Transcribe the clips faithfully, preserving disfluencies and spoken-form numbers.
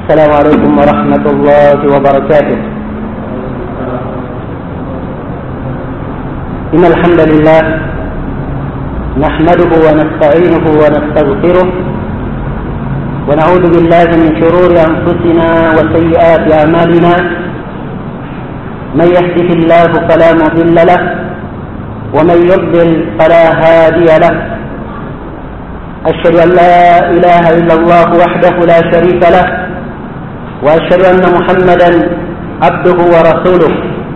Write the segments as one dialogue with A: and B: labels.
A: السلام عليكم ورحمة الله وبركاته. إن الحمد لله نحمده ونستعينه ونستغفره ونعوذ بالله من شرور أنفسنا وسيئات أعمالنا. من يهده الله فلا مضل له ومن يضلل فلا هادي له. أشهد أن لا إله إلا الله وحده لا شريك له وأشهد أن محمدا عبده ورسوله.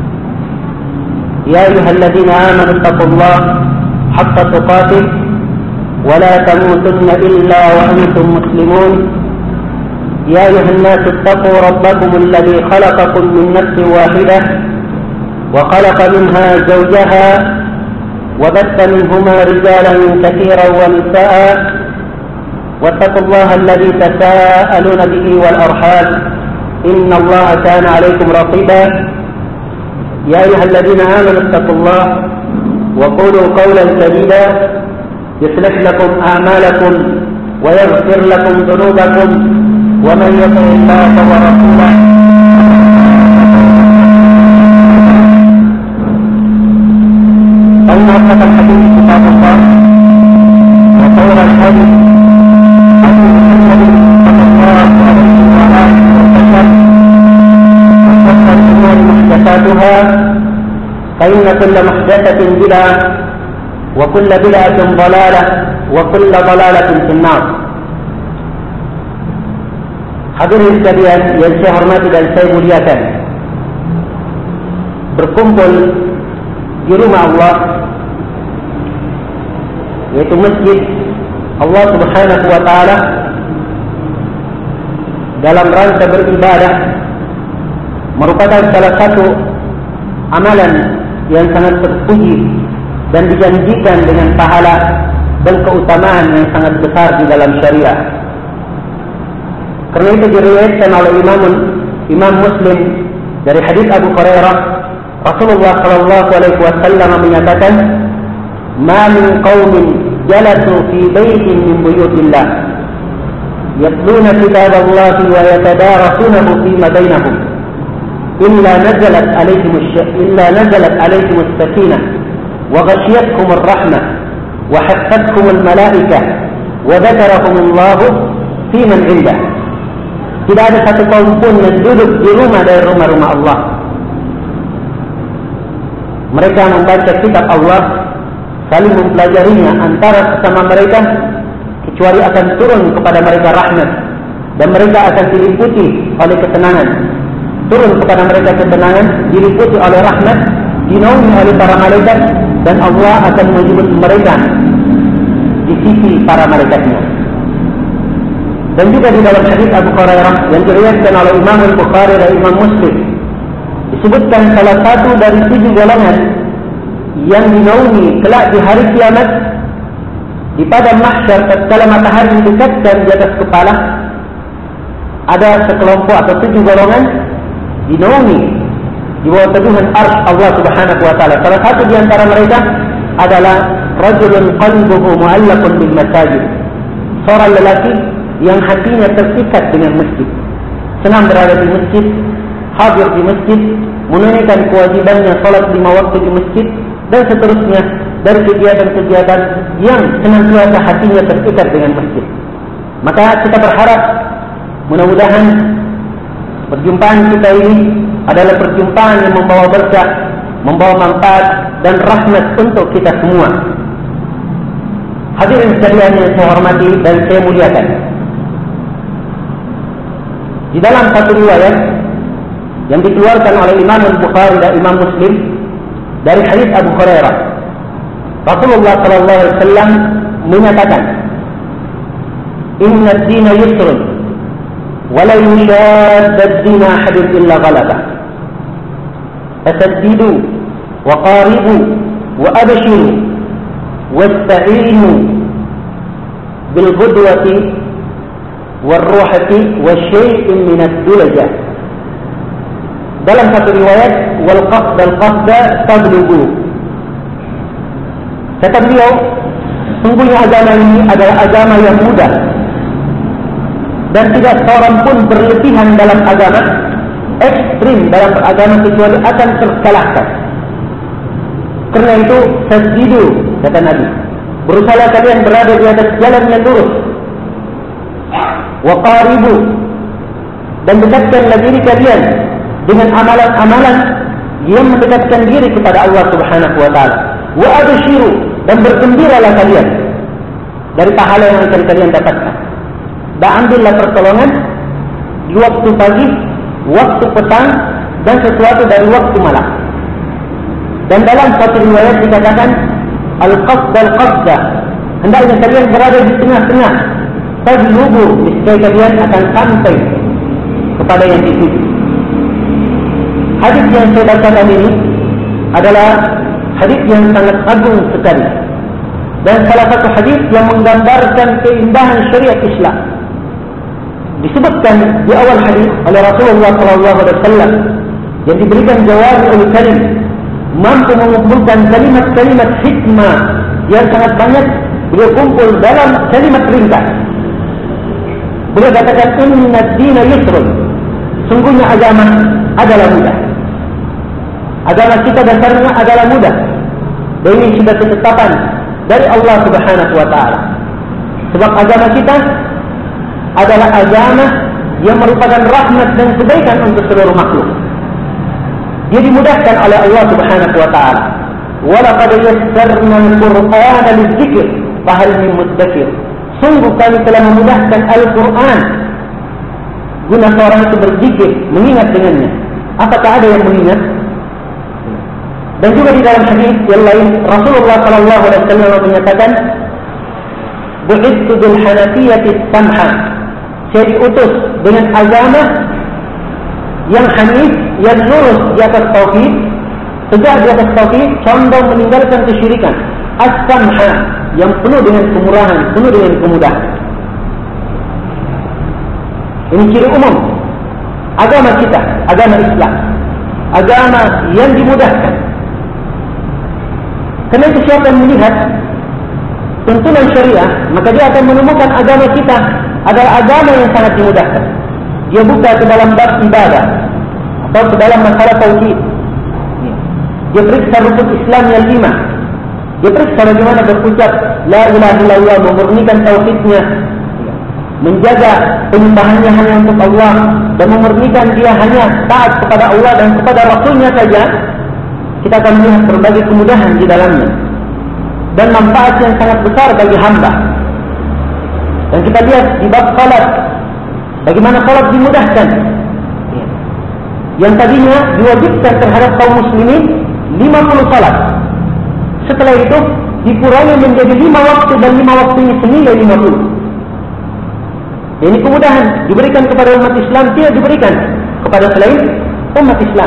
A: يا أيها الذين آمنوا اتقوا الله حق تقاته ولا تموتن إلا وأنتم مسلمون. يا أيها الناس اتقوا ربكم الذي خلقكم من نفس واحدة وخلق منها زوجها وبث منهما رجالا كثيرا ونساء واتقوا الله الذي تساءلون به والأرحام إن الله كان عليكم رقيبا. يا أيها الذين آمنوا اتقوا الله وقولوا قولا سديدا يصلح لكم أعمالكم ويغفر لكم ذنوبكم ومن يطع الله ورسوله فإن أصدق الحديث كتاب الله وخير الهدي هدي محمد صلى الله عليه وآله وسلم وشر الأمور محدثاتها فإن كل محدثة بدعة وكل بدعة ضلالة وكل ضلالة في النار. Hadirin sekalian yang saya hormati dan saya muliakan, berkumpul di rumah Allah, yaitu masjid Allah Subhanahu wa Ta'ala, dalam rangka beribadah merupakan salah satu amalan yang sangat terpuji dan dijanjikan dengan pahala dan keutamaan yang sangat besar di dalam syariah. Karena itu diriwayatkan oleh Imam Imam Muslim dari hadis Abu Hurairah, Rasulullah sallallahu alaihi wasallam menyatakan, "Ma min qaumin jalasu fi baitin min buyutillah yatluna kitaballahi wa yatadarasunahu fima bainahum illa nazalat alaihim illa nazalat alaihim as-sakinah wa ghashiyatuhum ar-rahmah wa haffathum al-malaikah wa dzakarahum Allah fi man 'indah." Tidak ada satu kaum pun yang duduk di rumah dari rumah-rumah Allah, mereka membaca kitab Allah, saling mempelajarinya antara sesama mereka, kecuali akan turun kepada mereka rahmat dan mereka akan diliputi oleh ketenangan. Turun kepada mereka ketenangan, diliputi oleh rahmat, dinaungi oleh para malaikat, dan Allah akan menyebut mereka di sisi para malaikatnya. Dan juga di dalam hadis Abu Hurairah yang diriwayatkan oleh Imam Al-Bukhari dan Imam Muslim, disebutkan salah satu dari tujuh golongan yang dinaungi kelak di hari kiamat, di padang mahsyar tatkala matahari didekatkan di atas kepala, ada sekelompok atau tujuh golongan dinaungi di bawah teduhan arsy Allah Subhanahu wa Ta'ala. Salah satu di antara mereka adalah rajulun qalbuhu mu'allaqun bil masajid, seorang lelaki yang hatinya terikat dengan masjid, senang berada di masjid, hadir di masjid, menunaikan kewajibannya salat lima waktu di masjid, dan seterusnya dari kegiatan-kegiatan yang senantiasa hatinya terikat dengan masjid. Maka kita berharap mudah-mudahan perjumpaan kita ini adalah perjumpaan yang membawa berkah, membawa manfaat dan rahmat untuk kita semua. Hadirin sekalian yang saya hormati dan saya muliakan, di dalam satu riwayat yang dikeluarkan oleh Imam Al-Bukhari dan Imam Muslim dari hadis Abu Hurairah, Rasulullah sallallahu alaihi wasallam menyatakan, "Inna ad-dina yusrun wa la yushadda ad-dina ahadun illa ghalabah. Fasaddidu wa qaribu wa abshiru wasta'inu bil ghudwati warruhati wa syai'in min ad-dulajah." Dalam satu riwayat, wal qasd al qasda tablughu. Kata beliau, sungguhnya agama ini adalah agama yang mudah dan tidak seorang pun berlebihan dalam agama, ekstrim dalam agama kecuali akan terkalahkan. Karena itu, tasdidu, kata Nabi, berusaha kalian berada di atas jalan yang lurus. Wa qaribu, dan dekatkanlah diri kalian dengan amalan-amalan yang mendekatkan diri kepada Allah Subhanahu wa taala. Wa abshiru, dan bergembiralah kalian dari pahala yang akan kalian dapatkan. Dan ambillah pertolongan di waktu pagi, waktu petang, dan sesuatu dari waktu malam. Dan dalam satu riwayat dikatakan al-qasd al-qasda, hendaknya kalian berada di tengah-tengah. Tajlubu, niscaya kalian akan sampai kepada yang dituju. Hadis yang saya bacakan ini adalah hadis yang sangat agung sekali, dan salah satu hadis yang menggambarkan keindahan syariat Islam. Disebutkan di awal hadis oleh Rasulullah sallallahu alaihi wasallam yang diberikan jawami'ul kalim, mampu mengumpulkan kalimat-kalimat hikmah yang sangat banyak, beliau kumpul dalam kalimat ringkas. Beliau katakan, inna ad-dina yusrun, sungguhnya agama adalah mudah. Agama kita dasarnya adalah mudah. Dan ini sudah ketetapan dari Allah Subhanahu wa taala. Sebab agama kita adalah agama yang merupakan rahmat dan kebaikan untuk seluruh makhluk. Dia dimudahkan oleh Allah Subhanahu wa taala. Wa laqad yassarna al-Qur'ana lidzikr fa hal min mudzakir. Sungguh kami telah memudahkan Al-Qur'an guna seorang itu berzikir, mengingat dengannya. Apakah ada yang mengingat? Dan juga di dalam hadis yang lain Rasulullah sallallahu alaihi wasallam menyatakan, "Bu'ithu bil hanafiyyati samha." Saya diutus dengan agama yang hanif, yang lurus di atas tauhid, tegak di atas tauhid, condong meninggalkan kesyirikan. As-samha, yang penuh dengan kemurahan, penuh dengan kemudahan. Ini ciri umum agama kita, agama Islam, agama yang dimudahkan. Karena itu siapa yang melihat tuntunan syariah, maka dia akan menemukan agama kita adalah agama yang sangat dimudahkan. Dia buka ke dalam bab ibadah atau ke dalam masalah tauhid. Dia periksa rukun Islam yang lima. Dia periksa bagaimana berucap la ilaha illallah, memurnikan tauhidnya, menjaga penyembahannya hanya untuk Allah, dan memurnikan dia hanya taat kepada Allah dan kepada Rasulnya saja. Kita akan melihat berbagai kemudahan di dalamnya dan manfaat yang sangat besar bagi hamba. Dan kita lihat di bab salat, bagaimana salat dimudahkan. Yang tadinya diwajibkan terhadap kaum muslimin lima puluh salat, setelah itu dikurangi menjadi lima waktu, dan lima waktunya senilai lima puluh. Ini kemudahan diberikan kepada umat Islam, tidak diberikan kepada selain umat Islam.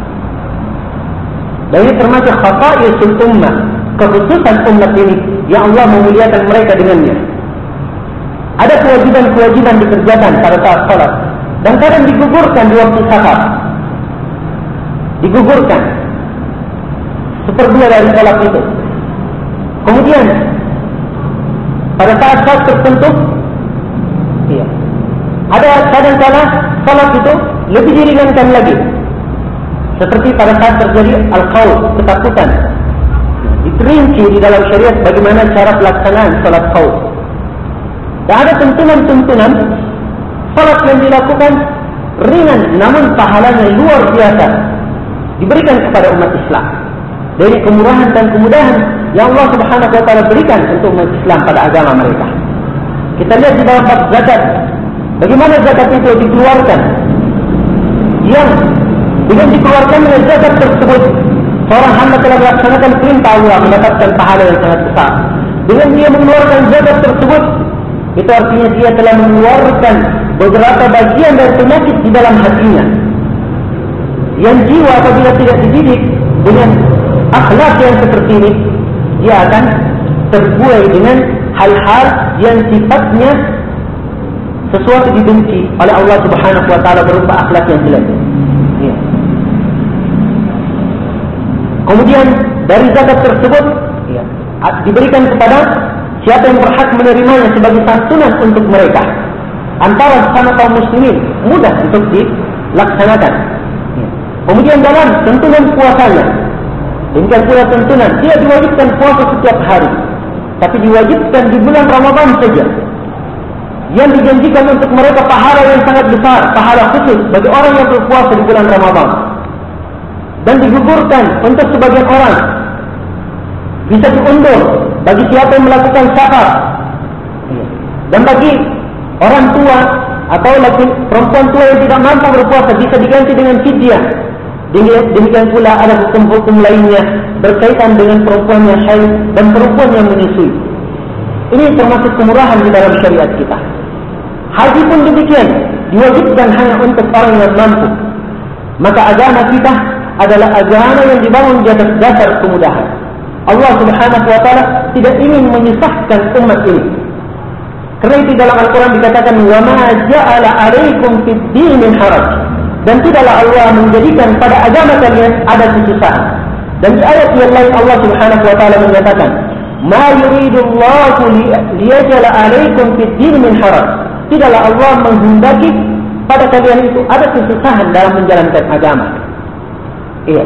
A: Dan ini termasuk khasaisul ummah, kekhususan umat ini yang Allah memuliakan mereka dengannya. Ada kewajiban-kewajiban dikerjakan pada saat salat, dan kadang digugurkan di waktu safar. Digugurkan seperdua dari salat itu. Kemudian pada saat-saat tertentu, iya, ada kadang-kala salat itu lebih diringankan lagi. Seperti pada saat terjadi al-khawf, ketakutan. Diperinci di dalam syariat bagaimana cara pelaksanaan salat khawf. Dan ada tuntunan-tuntunan salat yang dilakukan ringan, namun pahalanya luar biasa, diberikan kepada umat Islam. Dari kemurahan dan kemudahan yang Allah Subhanahu wa taala berikan untuk umat Islam pada agama mereka. Kita lihat di dalam bab zakat, bagaimana zakat itu dikeluarkan. Yang dengan dikeluarkan oleh zakat tersebut, seorang hamba telah melaksanakan perintah Allah, mendapatkan pahala yang sangat besar. Dengan dia mengeluarkan zakat tersebut, itu artinya dia telah mengeluarkan beberapa bagian dari penyakit di dalam hatinya. Yang jiwa apabila tidak dididik dengan akhlak yang seperti ini, dia akan terbuai dengan hal-hal yang sifatnya sesuatu dibenci oleh Allah Subhanahu wa taala berupa akhlak yang jelek. Ya. Kemudian dari zakat tersebut, ya, diberikan kepada siapa yang berhak menerimanya sebagai santunan untuk mereka. antara sesama kaum muslimin mudah untuk dilaksanakan. Kemudian dalam tuntunan puasanya, demikian pula tuntunan dia diwajibkan puasa setiap hari, tapi diwajibkan di bulan Ramadan saja. Yang dijanjikan untuk mereka pahala yang sangat besar, pahala khusus bagi orang yang berpuasa di bulan Ramadan. Dan digugurkan untuk sebagian orang, bisa diundur bagi siapa yang melakukan safar. Dan bagi orang tua atau lagi perempuan tua yang tidak mampu berpuasa bisa diganti dengan fidyah. Demikian pula ada hukum-hukum lainnya berkaitan dengan perempuan yang haid dan perempuan yang menyusui. Ini termasuk kemurahan di dalam syariat kita. Haji pun demikian, diwajibkan hanya untuk orang yang mampu. Maka agama kita adalah agama yang dibangun di atas dasar kemudahan. Allah Subhanahu wa taala tidak ingin menyusahkan umat ini. Karena itu dalam Al-Quran dikatakan, wa ma ja'ala 'alaikum fid din min haraj. Dan tidaklah Allah menjadikan pada agama kalian ada kesusahan. Dan di ayat yang lain Allah Subhanahu wa taala menyatakan, ma yuridullahu liyaj'ala 'alaikum fid din min haraj. Tidaklah Allah menghendaki pada kalian itu ada kesusahan dalam menjalankan agama. Iya.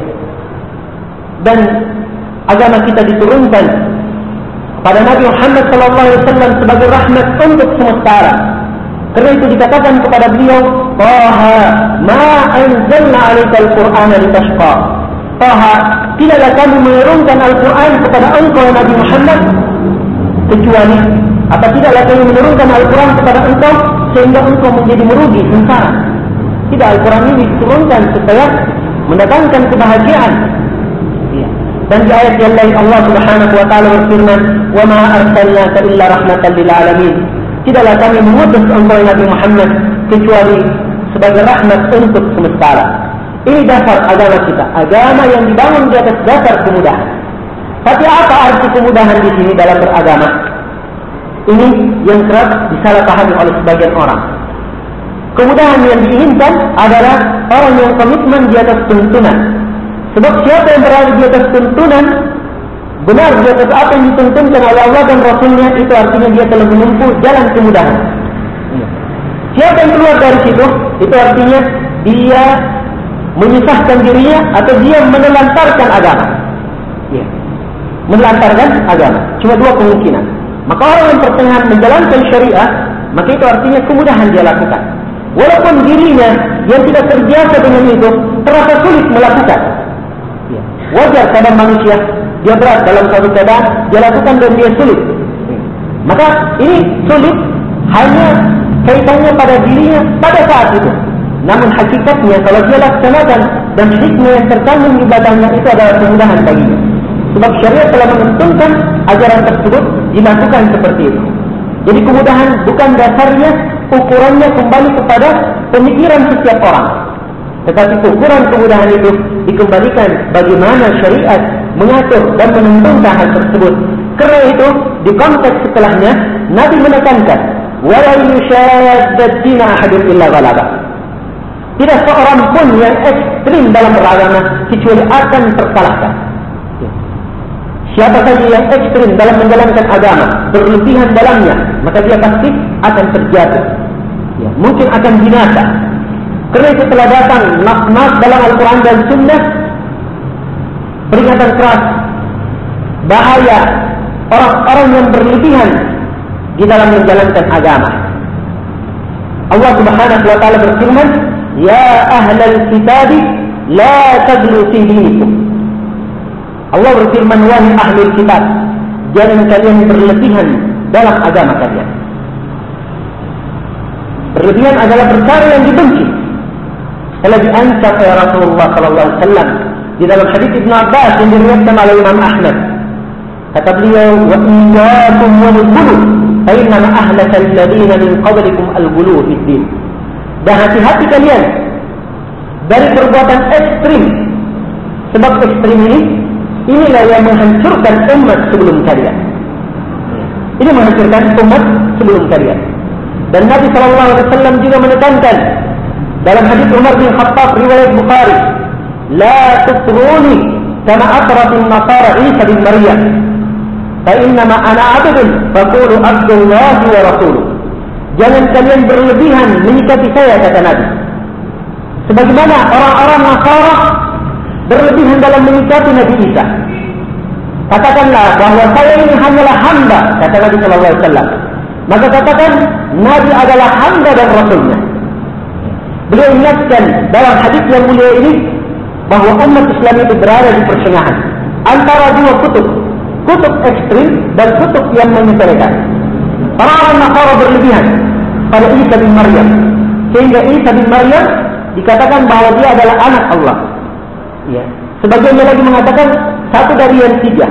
A: Dan agama kita diturunkan pada Nabi Muhammad sallallahu alaihi wasallam sebagai rahmat untuk semesta alam. Karena itu dikatakan kepada beliau, Taha, ma anzalna 'alaikal Qur'ana litashqa. Taha, tidaklah kami menurunkan Al-Quran kepada engkau Nabi Muhammad kecuali apa tidaklah kami menurunkan Al-Quran kepada engkau sehingga engkau menjadi merugi sengsara. Tidak, Al-Quran ini diturunkan supaya mendatangkan kebahagiaan. Dan di ayat yang lain Allah Subhanahu wa taala berfirman, "Wa ma arsalnaka illa rahmatan lil alamin." Tidaklah kami mengutus engkau Nabi Muhammad kecuali sebagai rahmat untuk semesta alam. Ini dasar agama kita, agama yang dibangun di atas dasar kemudahan. Tapi apa arti kemudahan di sini dalam beragama? Ini yang kerap disalahpahami oleh sebagian orang. Kemudahan yang diinginkan adalah orang yang komitmen di atas tuntunan. Sebab siapa yang berada di atas tuntunan, benar di atas apa yang dituntunkan oleh Allah dan Rasulnya, itu artinya dia telah menempuh jalan kemudahan. Siapa yang keluar dari situ, itu artinya dia menyusahkan dirinya atau dia menelantarkan agama. Ya. Menelantarkan agama. Cuma dua kemungkinan. Maka orang yang pertengahan menjalankan syariah, maka itu artinya kemudahan dia lakukan. Walaupun dirinya yang tidak terbiasa dengan itu terasa sulit melakukan. Ya. Wajar pada manusia, dia berat dalam suatu keadaan, dia lakukan dan dia sulit. Ya. Maka ini sulit hanya kaitannya pada dirinya pada saat itu. Namun hakikatnya kalau dia laksanakan dan hikmah yang terkandung di belakangnya itu adalah kemudahan baginya. Sebab syariat telah menentukan ajaran tersebut dilakukan seperti itu. Jadi kemudahan bukan dasarnya, ukurannya kembali kepada pemikiran setiap orang. Tetapi ukuran kemudahan itu dikembalikan bagaimana syariat mengatur dan menentukan hal tersebut. Karena itu di konteks setelahnya Nabi menekankan, "Wala yushaddad dina ahadun illa ghalaba." Tidak seorang pun yang ekstrim dalam beragama kecuali akan terkalahkan. Siapa saja yang ekstrim dalam menjalankan agama, berlebihan dalamnya, maka dia pasti akan terjatuh. Ya, mungkin akan binasa. Karena itu telah datang nas-nas dalam Al-Quran dan Sunnah peringatan keras, bahaya orang-orang yang berlebihan di dalam menjalankan agama. Allah Subhanahu wa taala berfirman, "Ya ahlal kitab, la taghlu fi dinikum." Allah berfirman, wahai ahlul kitab, jangan kalian berlebihan dalam agama kalian. Berlebihan adalah perkara yang dibenci. Telah diancam oleh Rasulullah sallallahu alaihi wasallam di dalam hadis Ibnu Abbas yang diriwayatkan oleh Imam Ahmad. Kata beliau, "Wa iyyakum wal ghulu, fa inna ma ahlaka alladziina min qablikum al-ghulu fid din." Dan hati-hati kalian dari perbuatan ekstrim. Sebab ekstrim ini inilah yang menghancurkan umat sebelum kalian. Ini menghancurkan umat sebelum kalian. Dan Nabi sallallahu alaihi wasallam juga menekankan dalam hadis Umar bin Khattab riwayat Bukhari, "La tutruni kama atratin nasara Isa bin Maryam, fa innama ana 'abdun faqulu Abdullah wa rasuluh." jangan kalian berlebihan menyikapi saya, kata Nabi. Sebagaimana orang-orang Nasara berlebihan dalam menyikapi Nabi Isa. Katakanlah bahwa saya ini hanyalah hamba, kata Nabi Sallallahu Alaihi Wasallam. Maka katakan Nabi adalah hamba dan Rasulnya. Beliau ingatkan dalam hadis yang mulia ini bahwa umat Islam itu berada di pertengahan antara dua kutub, kutub ekstrim dan kutub yang menyepelekan. Orang-orang Nasara berlebihan pada Isa bin Maryam, sehingga Isa bin Maryam dikatakan bahwa dia adalah anak Allah. Ya. Sebagian lagi mengatakan satu dari yang tiga.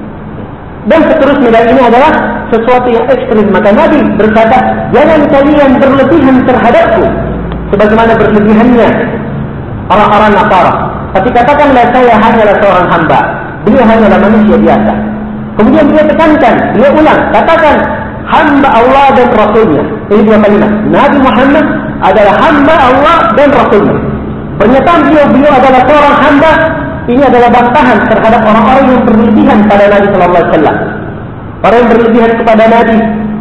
A: Dan seterusnya, dan ini adalah sesuatu yang ekstrim. Maka Nabi berkata, jangan kalian berlebihan terhadapku sebagaimana berlebihannya orang-orang Nasara. Tapi katakanlah saya hanyalah seorang hamba, beliau hanyalah manusia biasa. Kemudian dia tekankan, dia ulang, katakan hamba Allah dan Rasulnya. Ini dua kalimat. Nabi Muhammad adalah hamba Allah dan Rasulnya. Pernyataan beliau, beliau adalah seorang hamba. Ini adalah bantahan terhadap orang-orang yang berlebihan pada Nabi Sallallahu Alaihi Wasallam. Orang yang berlebihan kepada Nabi,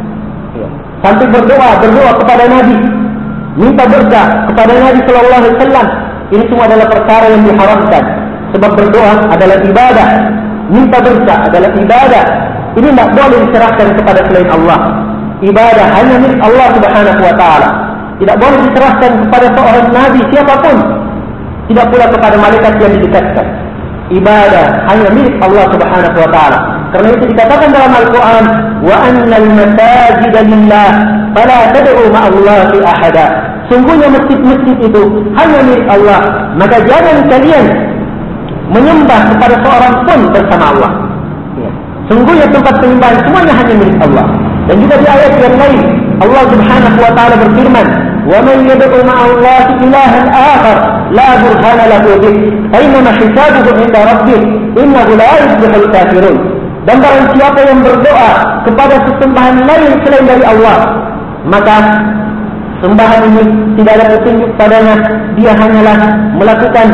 A: sampai berdoa, berdoa kepada Nabi, minta berkah kepada Nabi Sallallahu Alaihi Wasallam. Ini semua adalah perkara yang diharamkan. Sebab berdoa adalah ibadah, minta berkah adalah ibadah. Ini tidak boleh diserahkan kepada selain Allah. Ibadah hanya milik Allah Subhanahu Wa Taala. Tidak boleh diserahkan kepada seorang Nabi siapapun. Tidak pula kepada malaikat yang didekatkan. Ibadah hanya milik Allah Subhanahu Wa Taala. Karena itu dikatakan dalam Al-Quran, wa annal masajida lillah fala tad'u ma'allahi ahada. Sungguhnya masjid-masjid itu hanya milik Allah, maka jangan kalian menyembah kepada seorang pun bersama Allah. Ya. Sungguhnya tempat penyembahan semuanya hanya milik Allah. Dan juga di ayat yang lain Allah Subhanahu Wa Taala berfirman, وَمَنْ يَدْعُ مَعَ اللَّهِ إِلَهًا آخَرَ لَا بُرْهَانَ لَهُ بِهِ فَإِنَّمَا حِسَابُهُ عِنْدَ رَبِّهِ إِنَّهُ لَا يُفْلِحُ الْكَافِرُونَ. Dan barang siapa yang berdoa kepada sesembahan lain selain dari Allah, maka sembahan ini tidak ada petunjuk padanya, dia hanyalah melakukan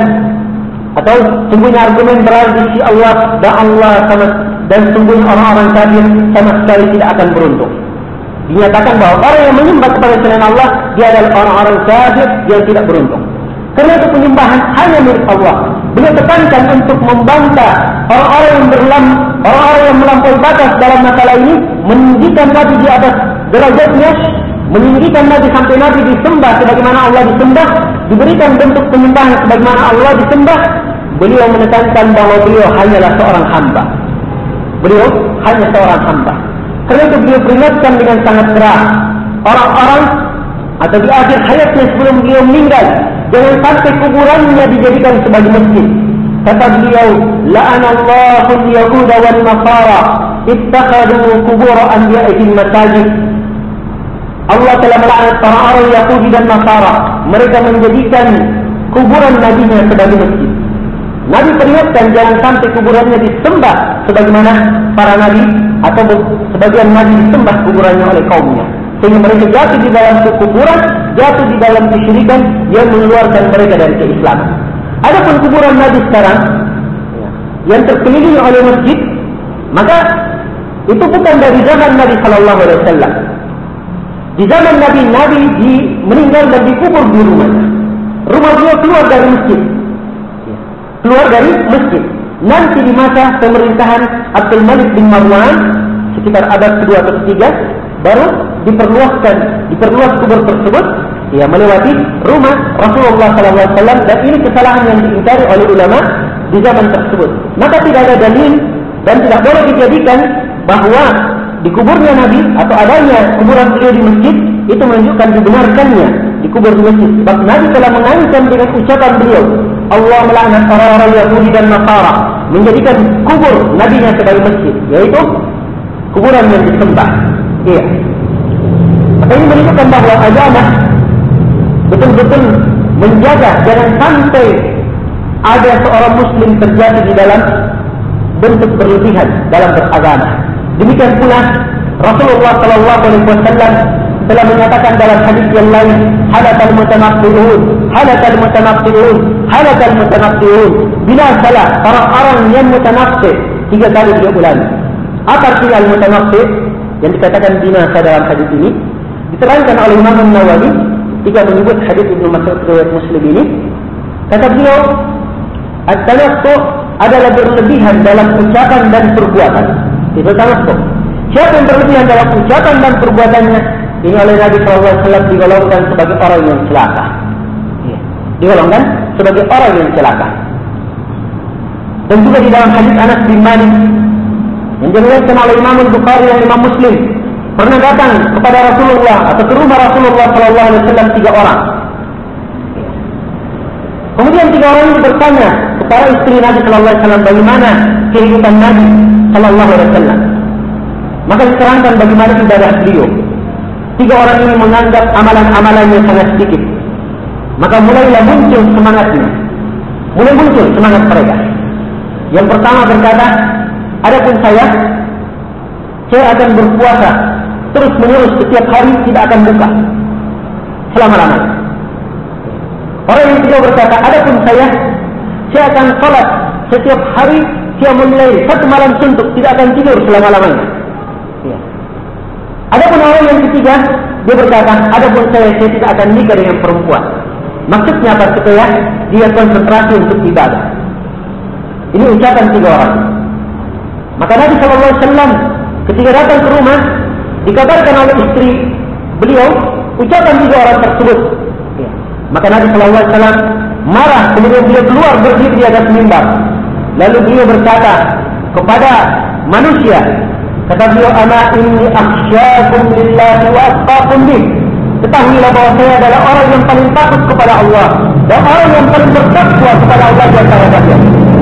A: atau sungguhnya argumen berada di sisi Allah, dan Allah sama, dan sungguhnya orang-orang kafir sama sekali tidak akan beruntung. Dinyatakan bahwa orang yang menyembah kepada selain Allah, dia adalah orang-orang kafir yang tidak beruntung. Karena itu penyembahan hanya milik Allah. Beliau tekankan untuk membantah orang-orang yang berlam, orang-orang yang melampaui batas dalam masalah ini, meninggikan Nabi di atas derajatnya, meninggikan Nabi sampai Nabi disembah sebagaimana Allah disembah, diberikan bentuk penyembahan sebagaimana Allah disembah. Beliau menekankan bahwa beliau hanyalah seorang hamba. Beliau hanya seorang hamba. Karena itu beliau peringatkan dengan sangat keras orang-orang atau di akhir hayatnya sebelum beliau meninggal, jangan sampai kuburannya dijadikan sebagai masjid. Kata beliau, la'anallahu al-yahuda wal nasara ittakhadhu qubur anbiya'ihim masajid. Allah telah melaknat para orang Yahudi dan Nasara, mereka menjadikan kuburan nabinya sebagai masjid. Nabi peringatkan jangan sampai kuburannya disembah sebagaimana para nabi atau sebagian nabi disembah kuburannya oleh kaumnya, sehingga mereka jatuh di dalam kekufuran, jatuh di dalam kesyirikan yang mengeluarkan mereka dari keislaman. Adapun kuburan Nabi sekarang yang terkelilingi oleh masjid, maka itu bukan dari zaman Nabi Sallallahu Alaihi Wasallam. Di zaman Nabi, Nabi di, meninggal dan dikubur di rumahnya. Rumah beliau keluar dari masjid, keluar dari masjid. Nanti di masa pemerintahan Abdul Malik bin Marwan sekitar abad kedua atau ketiga, baru diperluaskan, diperluas kubur tersebut, ya melewati rumah Rasulullah Sallallahu Alaihi Wasallam, dan ini kesalahan yang diingkari oleh ulama di zaman tersebut. Maka tidak ada dalil dan tidak boleh dijadikan bahwa dikuburnya Nabi atau adanya kuburan beliau di masjid itu menunjukkan dibenarkannya dikubur di masjid. Sebab Nabi telah mengancam dengan ucapan beliau, Allah melaknat orang-orang Yahudi dan Nasara menjadikan kubur nabinya sebagai masjid, yaitu kuburan yang disembah. Iya. Maka ini menunjukkan bahwa agama betul-betul menjaga jangan sampai ada seorang muslim terjadi di dalam bentuk berlebihan dalam beragama. Demikian pula Rasulullah Sallallahu Alaihi Wasallam telah menyatakan dalam hadis yang lain, halakal mutanaffi'un, halakal mutanaffi'un, halakal mutanaffi'un. Bila salah orang-orang yang mutanaffi', tiga kali dia ulangi. Apa arti al-mutanaffi' yang dikatakan binasa dalam hadis ini? Diterangkan oleh Imam Nawawi ketika menyebut hadis Ibnu Mas'ud riwayat Muslim ini, kata beliau, at-tanassuh adalah berlebihan dalam ucapan dan perbuatan. Itu tanassuh. Siapa yang berlebihan dalam ucapan dan perbuatannya, ini oleh Nabi shallallahu alaihi wasallam digolongkan sebagai orang yang celaka. Ya. Digolongkan sebagai orang yang celaka. Dan juga di dalam hadis Anas bin Malik yang diriwayatkan oleh Imam Bukhari dan Imam Muslim, pernah datang kepada Rasulullah atau ke rumah Rasulullah shallallahu alaihi wasallam tiga orang. Kemudian tiga orang ini bertanya kepada istri Nabi shallallahu alaihi wasallam bagaimana kehidupan Nabi shallallahu alaihi wasallam. Maka diterangkan bagaimana ibadah beliau. Tiga orang ini menganggap amalan-amalannya sangat sedikit. Maka mulailah muncul semangatnya. Mulai muncul semangat mereka. Yang pertama berkata, adapun saya, saya akan berpuasa terus menerus setiap hari, tidak akan buka selama-lamanya. Orang yang kedua berkata, adapun saya, saya akan sholat setiap hari, qiyamul lail, satu malam suntuk, tidak akan tidur selama-lamanya. Ya. Adapun orang yang ketiga, dia berkata, adapun saya, saya tidak akan nikah dengan perempuan. Maksudnya apa? Supaya dia konsentrasi untuk ibadah. Ini ucapan tiga orang. Maka Nabi shallallahu alaihi wasallam ketika datang ke rumah, dikabarkan oleh istri beliau ucapan tiga orang tersebut. Ya. Maka Nabi shallallahu alaihi wasallam marah, kemudian beliau keluar berdiri di atas mimbar. Lalu beliau berkata kepada manusia, kata beliau, ana inni akhsyakum lillahi wa atqakum bih. Ketahuilah bahwa saya adalah orang yang paling takut kepada Allah dan orang yang paling bertakwa kepada Allah di antara kalian.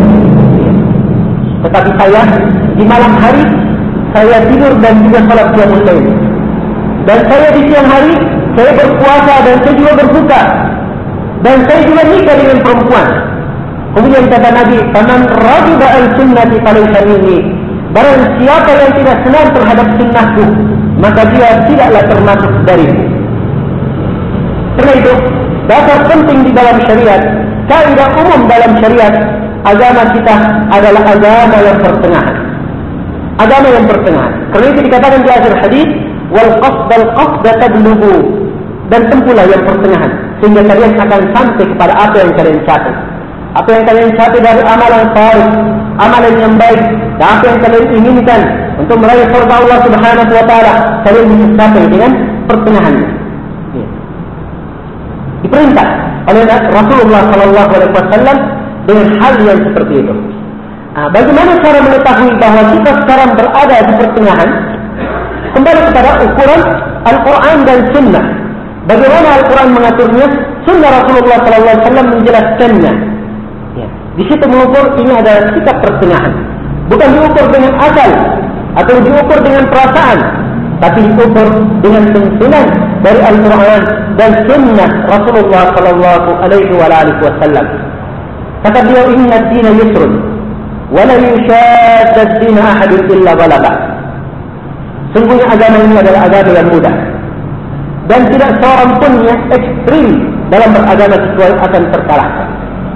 A: Tetapi saya di malam hari saya tidur dan juga salat qiyamul lail. Dan saya di siang hari saya berpuasa dan saya juga berbuka. Dan saya juga nikah dengan perempuan. Kemudian kata Nabi, "Faman raghiba an sunnati falaysa minni." Barang siapa yang tidak senang terhadap sunnahku, maka dia tidaklah termasuk dariku. Karena itu, dasar penting di dalam syariat, kaidah umum dalam syariat, agama kita adalah agama yang pertengahan. Agama yang pertengahan. Karena itu dikatakan di akhir hadis, wal qasdal qasda tablughu, dan tempuhlah yang pertengahan, sehingga kalian akan sampai kepada apa yang kalian capai. Apa yang kalian capai dari amalan saleh, amalan yang baik, dan apa yang kalian inginkan untuk meraih surga Allah Subhanahu wa taala, kalian bisa capai dengan pertengahannya. Ya. Diperintah oleh Rasulullah sallallahu alaihi wasallam dengan hal yang seperti itu. Nah, bagaimana cara mengetahui bahwa kita sekarang berada di pertengahan? Kembali kepada ukuran Al-Quran dan Sunnah. Bagaimana Al-Quran mengaturnya? Sunnah Rasulullah sallallahu alaihi wasallam menjelaskannya. Ya. Di situ mengukur ini adalah sikap pertengahan. Bukan diukur dengan akal atau diukur dengan perasaan, tapi diukur dengan tuntunan dari Al-Quran dan Sunnah Rasulullah sallallahu alaihi wasallam. Kata beliau, inna ad-dina yusrun wa la yushadda ad-dina ahadun illa ghalaba. Sungguhnya agama ini adalah agama yang mudah, dan tidak seorang pun yang ekstrim dalam beragama kecuali akan terkalahkan.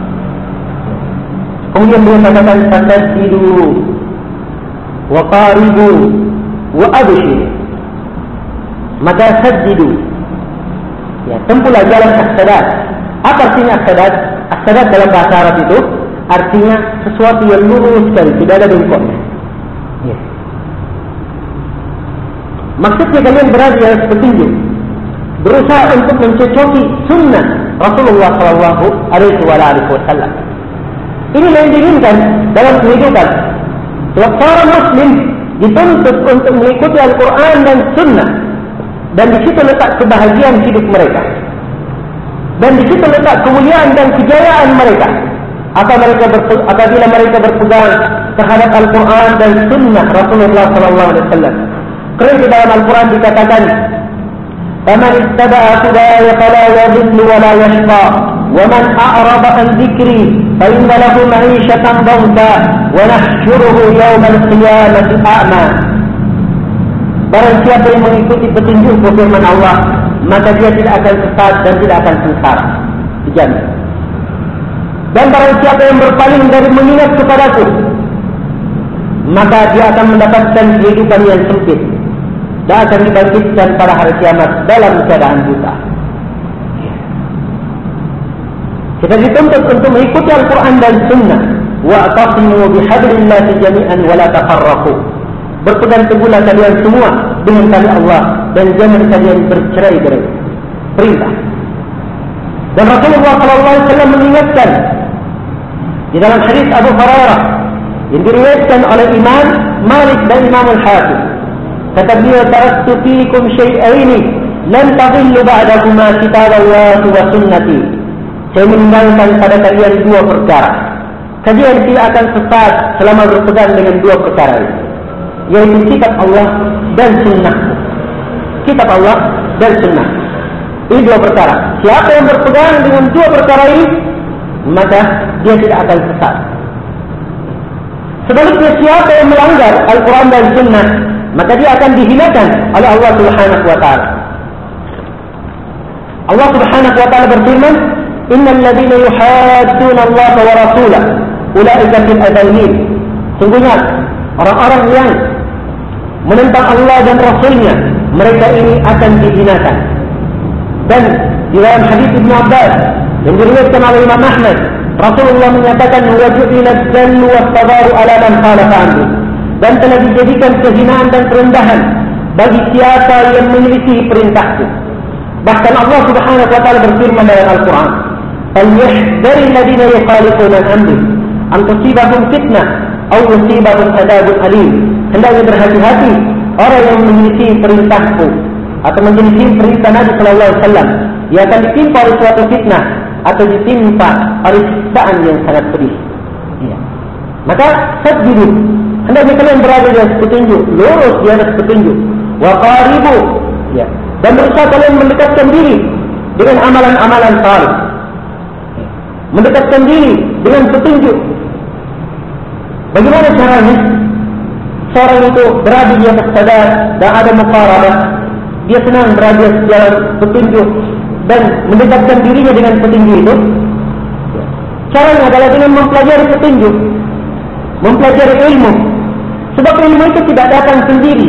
A: Kemudian beliau katakan, fasaddidu wa qaribu wa abshiru. Maka saddidu, ya, tempuhlah jalan as-sadad. Apa artinya as-sadad? As-sadad dalam bahasa Arab itu artinya sesuatu yang lurus sekali, tidak ada bengkoknya. Ya. Maksudnya kalian berada di atas petunjuk, berusaha untuk mencocoki sunnah Rasulullah sallallahu alaihi wasallam. Ini yang diinginkan dalam kehidupan. Sebab seorang Muslim dituntut untuk mengikuti Al-Quran dan Sunnah, dan di situ letak kebahagiaan hidup mereka, dan di situ letak kemuliaan dan kejayaan mereka. Apa mereka berpe- apabila mereka berpegang terhadap Al-Quran dan Sunnah Rasulullah sallallahu alaihi wasallam. Kerana di dalam Al-Quran dikatakan, "Faman ittaba'a hudaya fala yadhillu wa la yashqa, wa man a'rada an dzikri fa inna lahu ma'isyatan dhanka wa nahsyuruhu yawmal qiyamati a'ma." Barang siapa yang mengikuti petunjuk firman Allah, maka dia tidak akan sesat dan tidak akan sengsara. Dijamin. Dan barang siapa yang berpaling dari mengingat kepadaku, maka dia akan mendapatkan kehidupan yang sempit dan akan dibangkitkan pada hari kiamat dalam keadaan buta. Kita dituntut untuk mengikuti Al-Quran dan Sunnah. Wa'tasimu bihablillahi jami'an wa la tafarraqu. Berpegang teguhlah kalian semua dengan tali Allah dan jangan kalian bercerai-berai. Perintah. Dan Rasulullah sallallahu alaihi wasallam mengingatkan di dalam hadis Abu Hurairah yang diriwayatkan oleh Imam Malik dan Imam Al-Hakim. Kata beliau, taraktu fiikum syai'aini lan tadillu ba'dahuma kitaballahi wa sunnati. Saya meninggalkan pada kalian dua perkara. Kalian tidak akan sesat selama berpegang dengan dua perkara ini, yaitu kitab Allah dan sunnah. Kitab Allah dan sunnah. Ini dua perkara. Siapa yang berpegang dengan dua perkara ini, maka dia tidak akan sesat. Sebaliknya siapa yang melanggar Al-Quran dan Sunnah, maka dia akan dihinakan oleh Allah Subhanahu wa taala. Allah Subhanahu wa taala berfirman, "Innal ladzina yuhadduna Allah wa rasulahu ulaika fil adallin." Sungguhnya orang-orang yang menentang Allah dan Rasulnya, mereka ini akan dihinakan. Dan di dalam hadis Ibnu Abbas yang diriwayatkan oleh Imam Ahmad, Rasulullah menyatakan, "Waju'ila ad-dallu was-sabaru ala man khalafa amri." Dan telah dijadikan kehinaan dan kerendahan bagi siapa yang menyelisih perintahku. Bahkan Allah Subhanahu wa taala berfirman dalam Al-Qur'an, "Falyahdharil ladzina yukhalifuna an amri an tusibahum fitnah aw yusibahum adzabun alim." Hendaknya berhati-hati orang yang menyelisih perintahku atau menyelisih perintah Nabi sallallahu alaihi wasallam, ia akan ditimpa oleh suatu fitnah atau ditimpa oleh siksaan yang sangat pedih. Ya. Maka saddidu, hendaknya kalian berada di atas petunjuk, lurus di atas petunjuk. Wa qaribu, ya. Dan berusaha kalian mendekatkan diri dengan amalan-amalan saleh. Ya. Mendekatkan diri dengan petunjuk. Bagaimana caranya? Seorang itu berada di atas sadar dan ada muqarabah. Dia senang berada di jalan petunjuk dan mendekatkan dirinya dengan petunjuk itu. Caranya adalah dengan mempelajari petunjuk, mempelajari ilmu. Sebab ilmu itu tidak datang sendiri.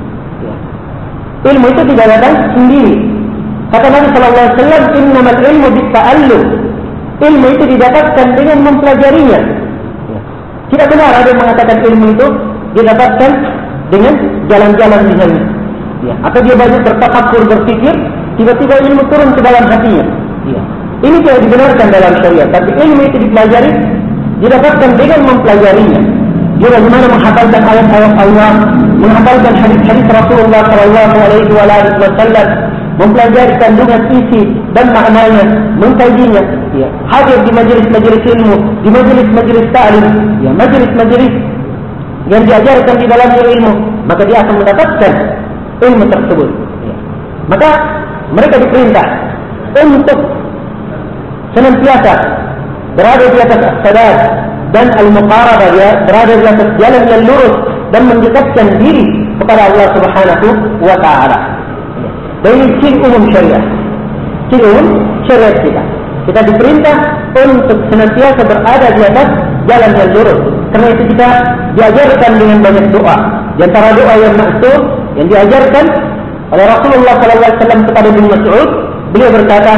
A: Ilmu itu tidak datang sendiri. Kata Nabi sallallahu alaihi wasallam, "Innamal ilmu bitta'allum." Ilmu itu didapatkan dengan mempelajarinya. Tidak benar ada yang mengatakan ilmu itu didapatkan dengan jalan-jalan misalnya. Ya, atau dia banyak bertafakkur, berpikir, tiba-tiba ilmu turun ke dalam hatinya. Ya. Ini tidak dibenarkan dalam syariat. Tapi ilmu itu dipelajari, didapatkan dengan mempelajarinya. Dia bagaimana menghafalkan ayat-ayat Allah, menghafalkan hadis-hadis Rasulullah Sallallahu Alaihi Wasallam, mempelajari kandungan isi dan maknanya, mengkajinya. Ya. Hadir di majelis-majelis ilmu, di majelis-majelis ta'lim, ya, majelis-majelis yang diajarkan di dalamnya ilmu, maka dia akan mendapatkan ilmu tersebut. Ya. Maka mereka diperintah untuk senantiasa berada di atas as-sadad dan al-muqarabah, dia berada di atas jalan yang lurus dan mendekatkan diri kepada Allah Subhanahu wa taala. Ya. Dan ini ciri umum syariat. Ciri umum syariat kita. Kita diperintah untuk senantiasa berada di atas jalan yang lurus. Karena itu kita diajarkan dengan banyak doa. Di antara doa yang maksud yang diajarkan oleh Rasulullah sallallahu alaihi wasallam kepada Ibnu Mas'ud, beliau berkata,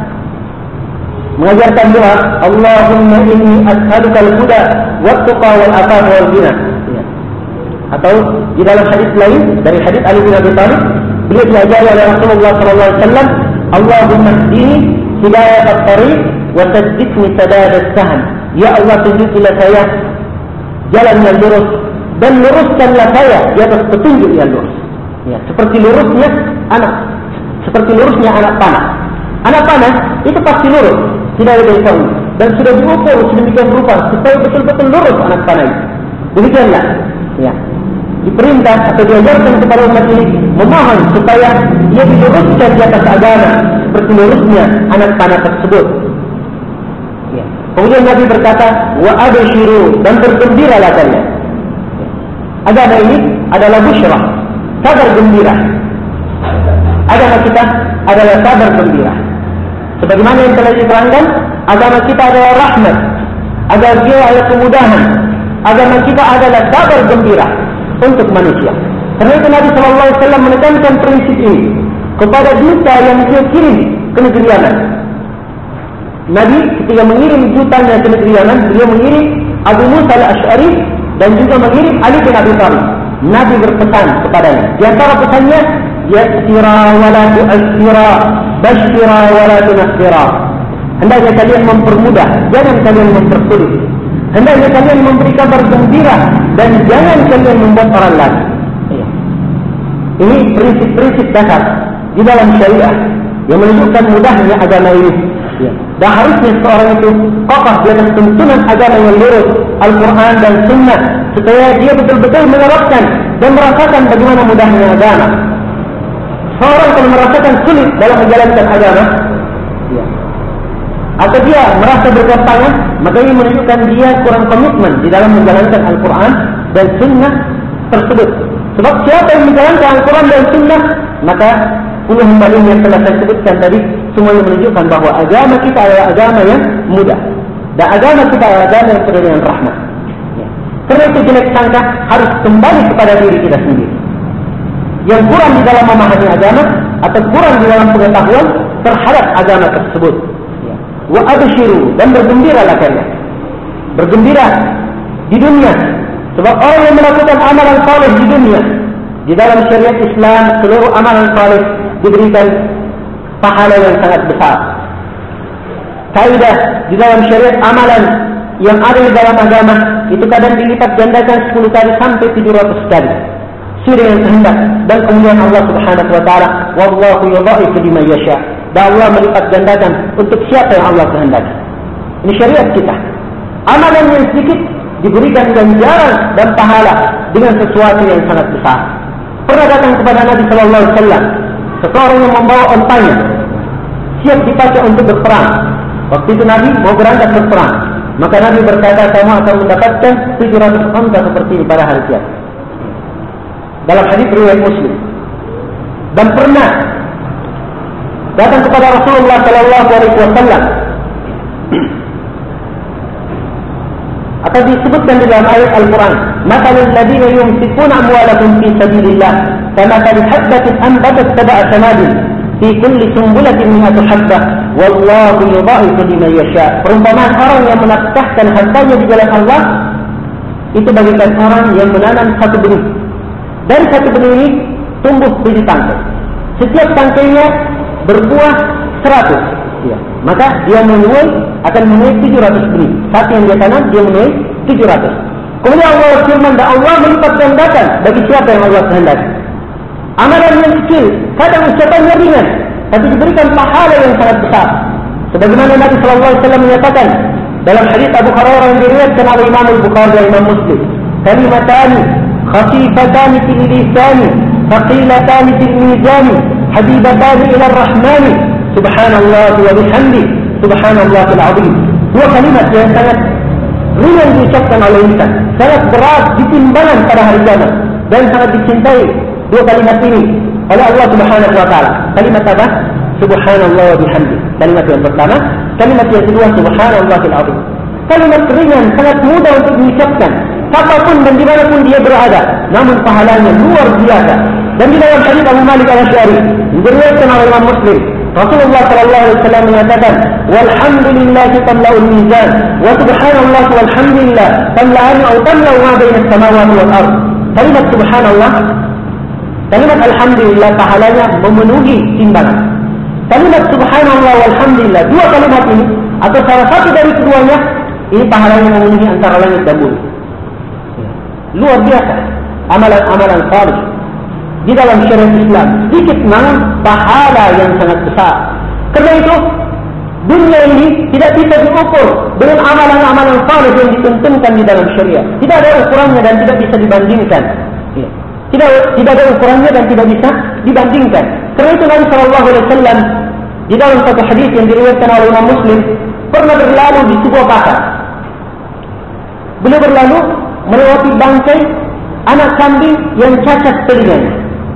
A: mengajarkan doa, "Allahumma inni as'aluka al-huda wat-tuqa wal-'afafa wal-ghina." Ya. Atau di dalam hadis lain dari hadis Ali bin Abi Thalib, beliau diajari oleh Rasulullah sallallahu alaihi wasallam, "Allahumma hdini hidayat at-tariq wa saddidni sadad as-sahm." Ya Allah, tunjukilah saya jalan yang lurus dan luruskanlah saya di atas petunjuk yang lurus. Ya, seperti lurusnya anak, seperti lurusnya anak panah. Anak panah itu pasti lurus, tidak ada yang dan sudah diukur sedemikian rupa supaya betul-betul lurus anak panah itu. Demikianlah, ya, diperintah atau diajarkan kepada umat ini memohon supaya ia diluruskan di atas agama seperti lurusnya anak panah tersebut. Ya. Kemudian Nabi berkata, "Wa abshiru," dan bergembiralah kalian. Ya. Agama ini adalah busyrah, kabar gembira. Agama kita adalah kabar gembira. Sebagaimana yang telah diterangkan, agama kita adalah rahmat, agama kita adalah kemudahan, agama kita adalah kabar gembira untuk manusia. Karena itu Nabi Shallallahu Alaihi Wasallam menekankan prinsip ini kepada duta yang dia kirim ke negeri Yaman. Nabi ketika mengirim dutanya ke negeri Yaman, beliau mengirim Abu Musa al-Ash'ari dan juga mengirim Ali bin Abi Thalib. Nabi berpesan kepadanya. Di antara pesannya, yassira wa la tu'assira, basyira wa la tunaffira. Hendaknya kalian mempermudah, jangan kalian mempersulit. Hendaknya kalian memberi kabar gembira dan jangan kalian membuat orang lain. Ini prinsip-prinsip dasar di dalam syariah yang menunjukkan mudahnya agama ini. Dan harusnya seorang itu kokoh di atas tuntunan agama yang lurus, Al-Quran dan Sunnah, supaya dia betul-betul menerapkan dan merasakan bagaimana mudahnya agama. Seorang kalau merasakan sulit dalam menjalankan agama, atau dia merasa bergampangan, maka ini menunjukkan dia kurang komitmen di dalam menjalankan Al-Quran dan Sunnah tersebut. Sebab siapa yang menjalankan Al-Quran dan Sunnah, maka puluh dalil yang telah saya sebutkan tadi semuanya menunjukkan bahwa agama kita adalah agama yang mudah, dan agama kita adalah agama yang penuh dengan rahmat. Karena itu jelek sangka harus kembali kepada diri kita sendiri. Yang kurang di dalam memahami agama atau kurang di dalam pengetahuan terhadap agama tersebut. Wa abshiru, dan bergembiralah kalian. Bergembira di dunia. Sebab orang yang melakukan amalan saleh di dunia, di dalam syariat Islam seluruh amalan saleh diberikan pahala yang sangat besar. Kaidah di dalam syariat amalan yang ada di dalam agama itu kadang dilipat gandakan sepuluh kali sampai tujuh ratus kali. Sesuai dengan kehendak dan kemuliaan Allah Subhanahu wa taala, wallahu yudha'ifu liman yasha. Dan Allah melipat gandakan untuk siapa yang Allah kehendaki. Ini syariat kita. Amalan yang sedikit diberikan ganjaran dan pahala dengan sesuatu yang sangat besar. Pernah datang kepada Nabi Sallallahu Alaihi Wasallam seseorang yang membawa ontanya, siap dipakai untuk berperang. Waktu itu Nabi mau berangkat berperang, maka Nabi berkata, kamu akan mendapatkan tujuh ratus onta seperti ini pada hari kiamat. Dalam hadis riwayat Muslim. Dan pernah datang kepada Rasulullah Sallallahu Alaihi Wasallam, atau disebutkan di dalam ayat Al-Quran, matalul ladzina yunfikuna amwalahum fi sabilillah kamathali habbatin anbatat sab'a sanabil fi kulli sumbulatin mi'atu habbah wallahu yudha'ifu liman yasha. Perumpamaan orang yang menafkahkan hartanya di jalan Allah itu bagaikan orang yang menanam satu benih. Dari satu benih ini tumbuh tujuh tangkai. Setiap tangkainya berbuah seratus. Ya. Maka dia menuai akan menuai tujuh ratus benih. Satu yang dia tanam dia menuai tujuh ratus. Kemudian Allah firman, dan Allah melipat gandakan bagi siapa yang Allah kehendaki. Amalan yang kecil, kadang ucapannya ringan, tapi diberikan pahala yang sangat besar. Sebagaimana Nabi Sallallahu Alaihi Wasallam menyatakan dalam hadis Abu Hurairah yang diriwayatkan oleh Imam Al-Bukhari dan Imam Muslim, kalimatani khafifatani fil lisani thaqilatani fil mizani habibatani ila ar-rahmani subhanallah wa bihamdi subhanallahil azim. Dua kalimat yang sangat ringan diucapkan oleh lisan, sangat berat di timbangan pada hari kiamat, dan sangat dicintai dua kalimat ini oleh Allah Subhanahu wa taala. Kalimat apa? Subhanallah wa bihamdi. Kalimat yang pertama, kalimat yang kedua subhanallahil azim. Kalimat ringan, sangat mudah untuk diucapkan kapanpun dan dimanapun dia berada, namun pahalanya luar biasa. Dan di dalam hadis Abu Malik Al-Asy'ari diriwayatkan oleh Imam Muslim, Rasulullah Sallallahu Alaihi Wasallam menyatakan, walhamdulillah tamla'ul mizan, wa subhanallah walhamdulillah tamla'ani atau tamla'u ma baina as-samawati wal ardh. Kalimat subhanallah, kalimat alhamdulillah pahalanya memenuhi timbangan. Kalimat subhanallah walhamdulillah, dua kalimat ini atau salah satu dari keduanya ini pahalanya memenuhi antara langit dan bumi. Luar biasa amalan-amalan saleh di dalam syariat Islam, sedikit namun pahala yang sangat besar. Karena itu dunia ini tidak bisa diukur dengan amalan-amalan saleh yang ditentukan di dalam syariat. Tidak ada ukurannya dan tidak bisa dibandingkan. Tidak tidak ada ukurannya dan tidak bisa dibandingkan. Karena itu Nabi Sallallahu Alaihi Wasallam di dalam satu hadis yang diriwayatkan oleh Imam Muslim pernah berlalu di sebuah pasar. Beliau berlalu melewati bangkai anak kambing yang cacat telinganya.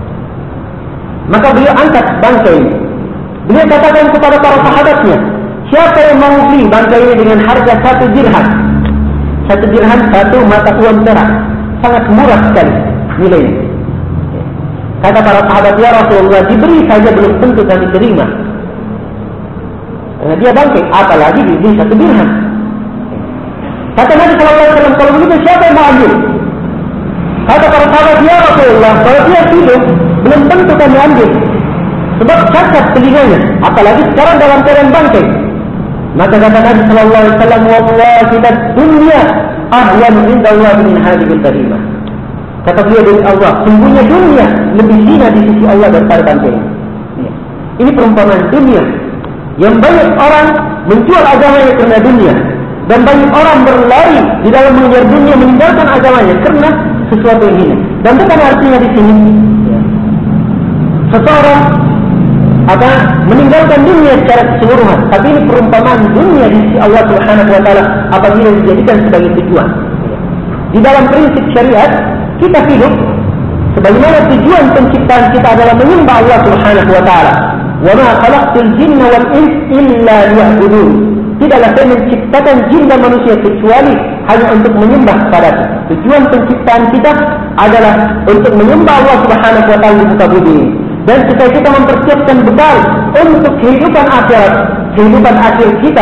A: Maka beliau angkat bangkai ini. Beliau katakan kepada para sahabatnya, siapa yang mau beli bangkai ini dengan harga satu dirham? Satu dirham, satu mata uang perak. Sangat murah sekali nilainya. Kata para sahabat, ya Rasulullah, diberi saja belum tentu kami terima. Karena dia bangkit, apalagi diberi satu dirham. Kata Nabi Sallallahu Alaihi Wasallam, kalau begitu siapa yang mau ambil? Kata para sahabat, ya Rasulullah, kalau dia hidup belum tentu kami ambil, sebab cacat telinganya, apalagi sekarang dalam keadaan bangkit. Maka kata Nabi Sallallahu Alaihi Wasallam, wallahi dunya ahwan indallah min hadhil kalimah. Kata beliau dari Allah, sungguhnya dunia lebih hina di sisi Allah daripada bangkit. Ini perumpamaan dunia yang banyak orang menjual agamanya karena dunia, dan banyak orang berlari di dalam mengejar dunia meninggalkan agamanya karena sesuatu yang hina. Dan bukan artinya di sini seseorang apa meninggalkan dunia secara keseluruhan, tapi ini perumpamaan dunia di sisi Allah Subhanahu wa taala apabila dijadikan sebagai tujuan. Di dalam prinsip syariat kita hidup sebagaimana tujuan penciptaan kita adalah menyembah Allah Subhanahu wa taala. Wa ma khalaqtul jinna wal insa illa liya'budun. Tidaklah saya menciptakan jin dan manusia kecuali hanya untuk menyembah kepada-Nya. Tujuan penciptaan kita adalah untuk menyembah Allah Subhanahu wa taala di muka bumi ini. Dan supaya kita mempersiapkan bekal untuk kehidupan akhirat, kehidupan akhir kita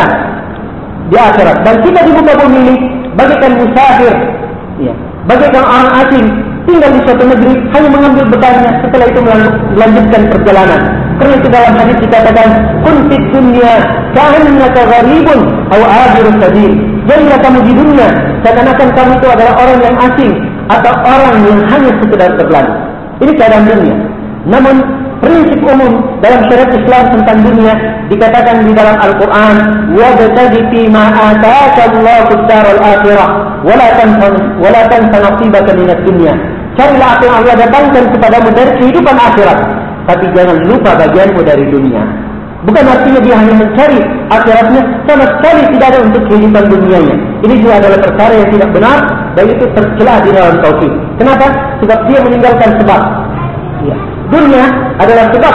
A: di akhirat. Dan kita di muka bumi ini bagaikan musafir, ya, bagaikan orang asing tinggal di suatu negeri hanya mengambil bekalnya, setelah itu melanjutkan perjalanan. Karena itu dalam hadis dikatakan, kun fid dunya ka'annaka gharibun aw abirun sabil. Jadilah kamu di dunia seakan-akan kamu itu adalah orang yang asing atau orang yang hanya sekedar berlalu. Ini keadaan dunia. Namun prinsip umum dalam syariat Islam tentang dunia dikatakan di dalam Al-Quran, wabtaghi fima ataka Allahu ad-daral akhirah wala tansa wala tansa nasibaka minad dunya. Carilah apa yang Allah datangkan kepadamu dari kehidupan akhirat, tapi jangan lupa bagianmu dari dunia. Bukan artinya dia hanya mencari akhiratnya, sama sekali tidak ada untuk kehidupan dunianya. Ini juga adalah perkara yang tidak benar, dan itu tercela di dalam tauhid. Kenapa? Sebab dia meninggalkan sebab. Ya. Dunia adalah sebab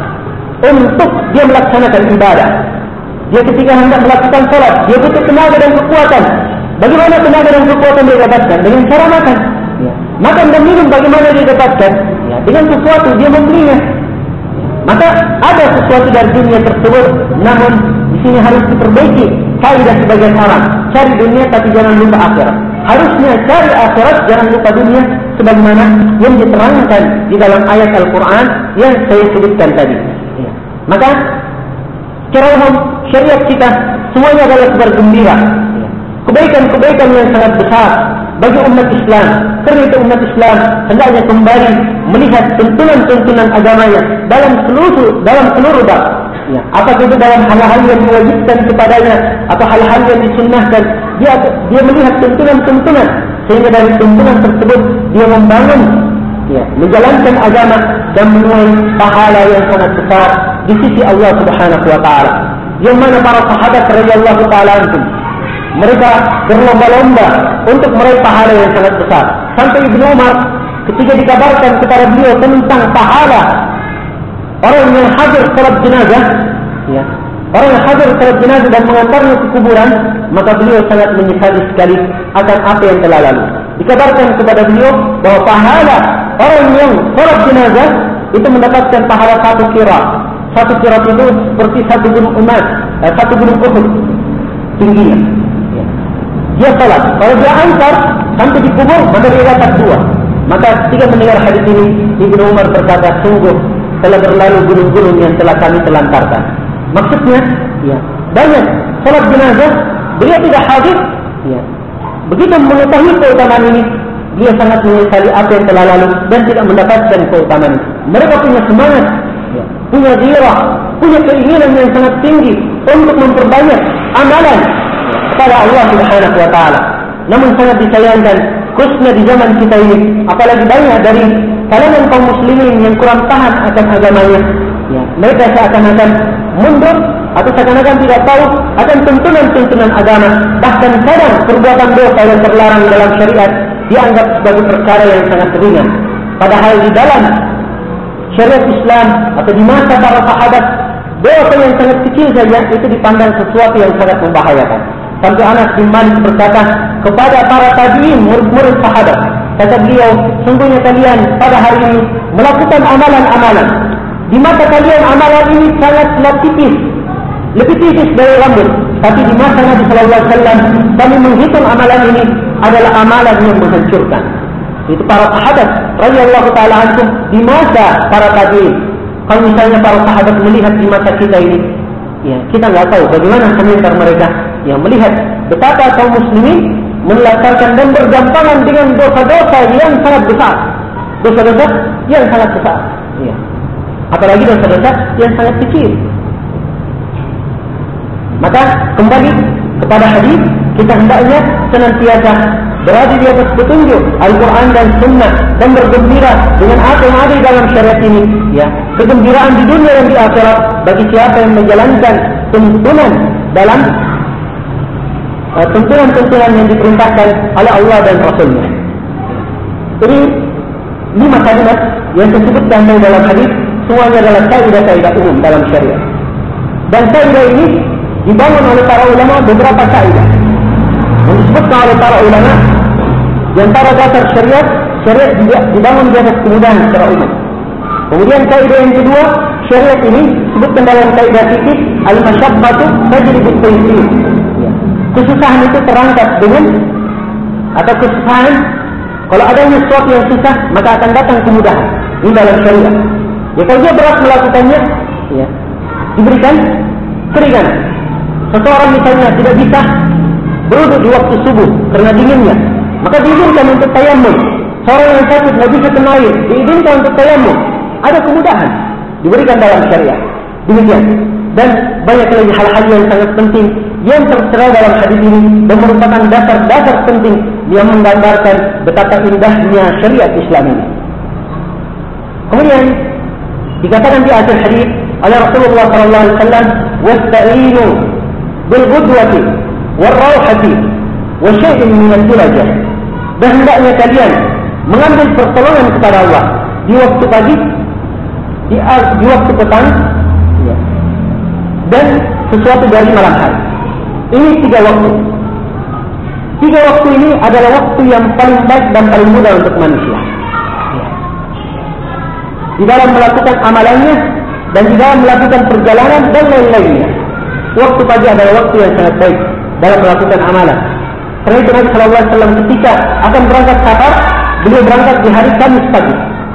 A: untuk dia melaksanakan ibadah. Dia ketika hendak melakukan salat, dia butuh tenaga dan kekuatan. Bagaimana tenaga dan kekuatan dia dapatkan? Dengan cara makan. Ya. Makan dan minum bagaimana dia dapatkan? Ya. Dengan sesuatu dia membelinya. Maka ada sesuatu dari dunia tersebut, namun di sini harus diperbaiki kaidah sebagian orang. Cari dunia tapi jangan lupa akhirat. Harusnya cari akhirat, jangan lupa dunia, sebagaimana yang diterangkan di dalam ayat Al-Quran yang saya sebutkan tadi. Ya. Maka secara umum syariat kita semuanya adalah kabar gembira, ya. Kebaikan-kebaikan yang sangat besar bagi umat Islam. Karena itu umat Islam hendaknya kembali melihat tuntunan-tuntunan agamanya dalam seluruh dalam seluruh bab. Ya, apakah itu dalam hal-hal yang diwajibkan kepadanya atau hal-hal yang disunnahkan, dia dia melihat tuntunan-tuntunan sehingga dari tuntunan tersebut dia membangun, ya, menjalankan agama dan menuai pahala yang sangat besar di sisi Allah Subhanahu wa taala. Yang mana para sahabat radhiyallahu taala anhum mereka berlomba-lomba untuk meraih pahala yang sangat besar. Sampai Ibnu Umar ketika dikabarkan kepada beliau tentang pahala orang yang hadir salat jenazah, ya, orang yang hadir salat jenazah dan mengantarnya ke kuburan, maka beliau sangat menyesali sekali akan apa yang telah lalu. Dikabarkan kepada beliau bahwa pahala orang yang salat jenazah itu mendapatkan pahala satu kira. Satu kira itu seperti satu gunung emas, eh, satu gunung Uhud tingginya. Ya. Dia salat, kalau dia antar sampai di kubur, maka dia dapat dua. Maka ketika mendengar hadis ini, Ibnu Umar berkata, sungguh telah berlalu gunung-gunung yang telah kami telantarkan. Maksudnya, ya, banyak salat jenazah beliau tidak hadir. Ya. Begitu mengetahui keutamaan ini, dia sangat menyesali apa yang telah lalu dan tidak mendapatkan keutamaan ini. Mereka punya semangat, ya, punya gairah, punya keinginan yang sangat tinggi untuk memperbanyak amalan kepada Allah Subhanahu wa taala. Namun sangat disayangkan, khususnya di zaman kita ini, apalagi banyak dari kalangan kaum muslimin yang kurang tahan akan agamanya, ya, mereka seakan-akan mundur atau seakan-akan tidak tahu akan tuntunan-tuntunan agama. Bahkan kadang perbuatan dosa yang terlarang dalam syariat dianggap sebagai perkara yang sangat ringan. Padahal di dalam syariat Islam atau di masa para sahabat, dosa yang sangat kecil saja itu dipandang sesuatu yang sangat membahayakan. Sampai Anas bin Malik berkata kepada para tabi'in, murid-murid sahabat, kata beliau, sungguhnya kalian pada hari ini melakukan amalan-amalan. Di mata kalian amalan ini sangatlah tipis, lebih tipis dari rambut. Tapi di mata Nabi Sallallahu Alaihi Wasallam, kami menghitung amalan ini adalah amalan yang menghancurkan. Itu para sahabat radhiyallahu taala anhum di masa para tabi'in. Kalau misalnya para sahabat melihat di masa kita ini, ya kita nggak tahu bagaimana komentar mereka yang melihat betapa kaum muslimin melakukan dan bergampangan dengan dosa-dosa yang sangat besar, dosa-dosa yang sangat besar. Ya. Apalagi dosa-dosa yang sangat kecil. Maka kembali kepada hadis, kita hendaknya senantiasa berada di atas petunjuk Al-Quran dan Sunnah dan bergembira dengan apa yang ada di dalam syariat ini. Ya, kegembiraan di dunia dan di akhirat bagi siapa yang menjalankan tuntunan dalam uh, tuntunan-tuntunan yang diperintahkan oleh Allah dan Rasulnya. Jadi lima kalimat yang disebutkan dalam hadis semuanya adalah kaidah-kaidah umum dalam syariat. Dan kaidah ini dibangun oleh para ulama beberapa kaidah. Yang disebutkan oleh para ulama di antara dasar syariat, syariat juga dibangun di atas kemudahan secara umum. Kemudian kaidah yang kedua, syariat ini disebutkan dalam kaidah fikih al-masyaqqatu tajribu at-taysir. Kesusahan itu terangkat dengan atau kesusahan, kalau adanya sesuatu yang susah maka akan datang kemudahan. Ini dalam syariat. Ya kalau dia berat melakukannya, ya diberikan keringanan. Seseorang misalnya tidak bisa berwudu di waktu subuh karena dinginnya, maka diizinkan untuk tayammum. Seorang yang sakit tidak bisa kena air, diizinkan untuk tayammum. Ada kemudahan diberikan dalam syariat. Demikian. Dan banyak lagi hal-hal yang sangat penting yang tertera dalam hadis ini dan merupakan dasar-dasar penting yang menggambarkan betapa indahnya syariat Islam ini. Kemudian dikatakan di akhir hadis oleh Rasulullah sallallahu alaihi wasallam, "Wasta'inu bil qudwati wal rauhati wa syai'in min al-durajah." Dan hendaknya kalian mengambil pertolongan kepada Allah di waktu pagi, di, di waktu petang, ya, dan sesuatu dari malam hari. Ini tiga waktu. Tiga waktu ini adalah waktu yang paling baik dan paling mudah untuk manusia. Di dalam melakukan amalannya dan di dalam melakukan perjalanan dan lain-lainnya. Waktu pagi adalah waktu yang sangat baik dalam melakukan amalan. Karena itu Nabi Sallallahu Alaihi Wasallam ketika akan berangkat safar, beliau berangkat di hari Kamis pagi.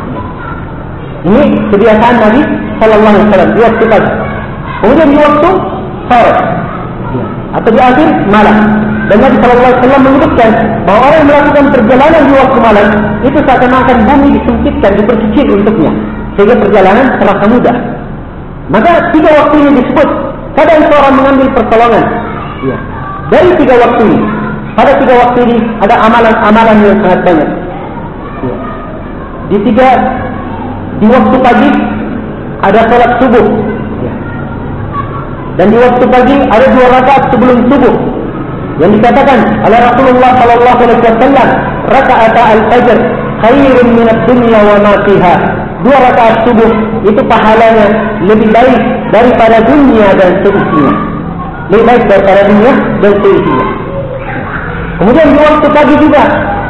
A: Ini kebiasaan Nabi Sallallahu Alaihi Wasallam di waktu pagi. Kemudian di waktu sore atau di akhir malam. Dan Nabi Sallallahu Alaihi Wasallam menyebutkan bahwa orang yang melakukan perjalanan di waktu malam itu seakan-akan bumi disempitkan, diperkecil untuknya, sehingga perjalanan terasa mudah. Maka tiga waktu ini disebut kadang seorang mengambil pertolongan. Ya. Dari tiga waktu ini, pada tiga waktu ini ada amalan-amalan yang sangat banyak. Ya. Di tiga, di waktu pagi ada salat subuh. Ya. Dan di waktu pagi ada dua rakaat sebelum subuh. Yang dikatakan oleh Rasulullah sallallahu alaihi wasallam, rakaat al-fajr khairun min ad-dunya wa ma fiha. Dua rakaat subuh itu pahalanya lebih baik daripada dunia dan seisinya. Lebih baik daripada dunia dan seisinya. Kemudian di waktu pagi juga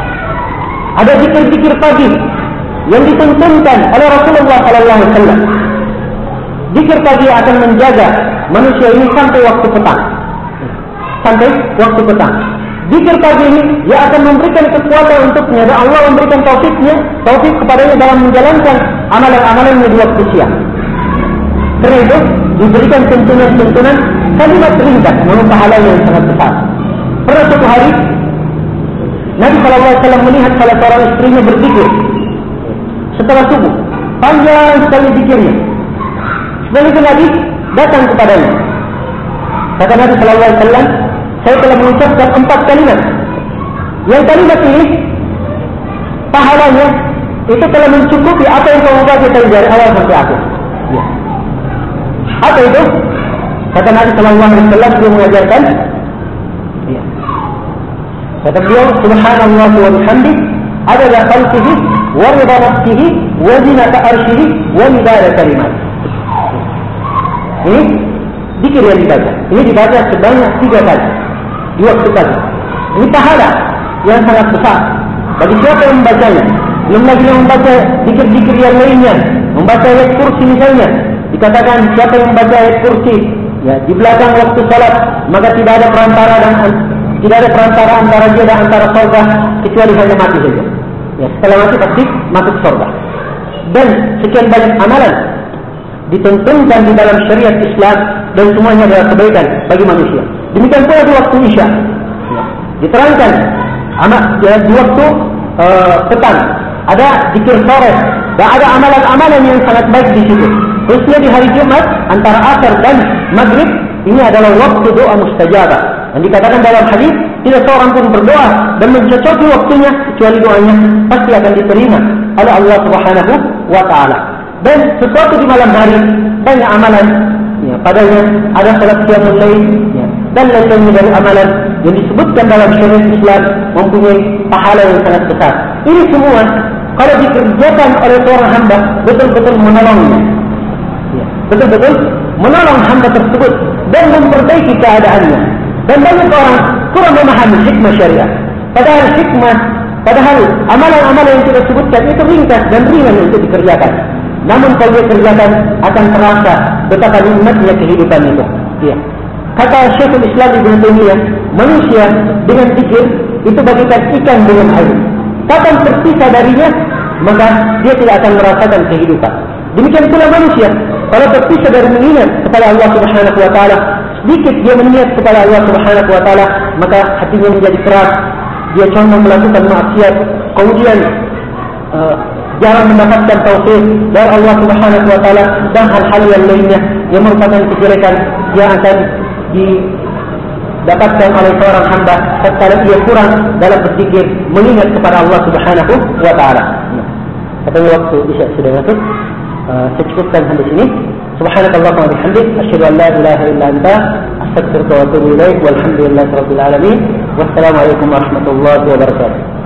A: ada zikir-zikir pagi yang dituntunkan oleh Rasulullah sallallahu alaihi wasallam. Zikir pagi akan menjaga manusia ini sampai waktu petang. Sampai waktu petang. Zikir pagi ini dia akan memberikan kekuatan untuknya dan Allah memberikan taufiknya, taufik kepadanya dalam menjalankan amalan-amalannya di waktu siang. Karena itu diberikan tuntunan-tuntunan kalimat ringkas namun pahala yang sangat besar. Pernah suatu hari Nabi Sallallahu Alaihi Wasallam melihat salah seorang istrinya berzikir setelah subuh, panjang sekali zikirnya. Setelah itu Nabi datang kepadanya. Kata Nabi Sallallahu Alaihi Wasallam, saya telah mengucapkan empat kalimat. Yang kalimat ini pahalanya itu telah mencukupi apa yang kamu baca dari awal sampai akhir. Ya. Apa itu? Kata Nabi Sallallahu Alaihi Wasallam, beliau mengajarkan. Ya. Kata beliau, Subhanallah wa bihamdi, adada khalqihi, wa ridha nafsihi, wa zinata arshihi, wa midada kalimat. Ini zikir yang dibaca. Ini dibaca sebanyak tiga kali di waktu pagi. Ini pahala yang sangat besar. Bagi siapa yang membacanya, belum lagi yang membaca zikir-zikir yang lainnya, membaca ayat kursi misalnya, dikatakan siapa yang membaca ayat kursi ya di belakang waktu salat, maka tidak ada perantara dan tidak ada perantara antara dia dan antara surga kecuali hanya mati saja. Ya, setelah mati pasti masuk surga. Dan sekian banyak amalan ditentukan di dalam syariat Islam dan semuanya adalah kebaikan bagi manusia. Demikian pula di waktu Isya. Ya, diterangkan amat ya, di waktu uh, petang ada zikir sore dan ada amalan-amalan yang sangat baik di situ. Khususnya di hari Jumat antara asar dan maghrib ini adalah waktu doa mustajabah. Dan dikatakan dalam hadis tidak seorang pun berdoa dan mencocoki waktunya kecuali doanya pasti akan diterima oleh Allah Subhanahu wa taala. Dan sesuatu di malam hari banyak amalan ya, padanya ada salat qiyamul lail ya, dan lain-lain dari amalan yang disebutkan dalam syariat Islam mempunyai pahala yang sangat besar. Ini semua kalau dikerjakan oleh seorang hamba betul-betul menolongnya ya, betul-betul menolong hamba tersebut dan memperbaiki keadaannya. Dan banyak orang kurang memahami hikmah syariat. Padahal hikmah, padahal amalan-amalan yang kita sebutkan itu ringkas dan ringan untuk dikerjakan. Namun kalau dia kerjakan akan terasa betapa nikmatnya kehidupan itu. Ya. Kata Syekhul Islam Ibnu Taimiyah, manusia dengan zikir itu bagikan ikan dengan air. Kapan terpisah darinya, maka dia tidak akan merasakan kehidupan. Demikian pula manusia, kalau terpisah dari mengingat kepada Allah Subhanahu wa taala, sedikit dia mengingat kepada Allah Subhanahu wa taala, maka hatinya menjadi keras, dia condong melakukan maksiat, kemudian uh, jarang mendapatkan taufik dari Allah Subhanahu wa taala dan hal-hal yang lainnya yang merupakan kejelekan yang akan didapatkan oleh seorang hamba tatkala ia kurang dalam berzikir mengingat kepada Allah Subhanahu wa taala. Katanya waktu isya sudah masuk. Uh, saya cukupkan sampai sini. Subhanakallahumma wa bihamdik, asyhadu an la ilaha illa anta, astaghfiruka wa atubu ilaik, walhamdulillahirabbil alamin. Wassalamualaikum warahmatullahi wabarakatuh.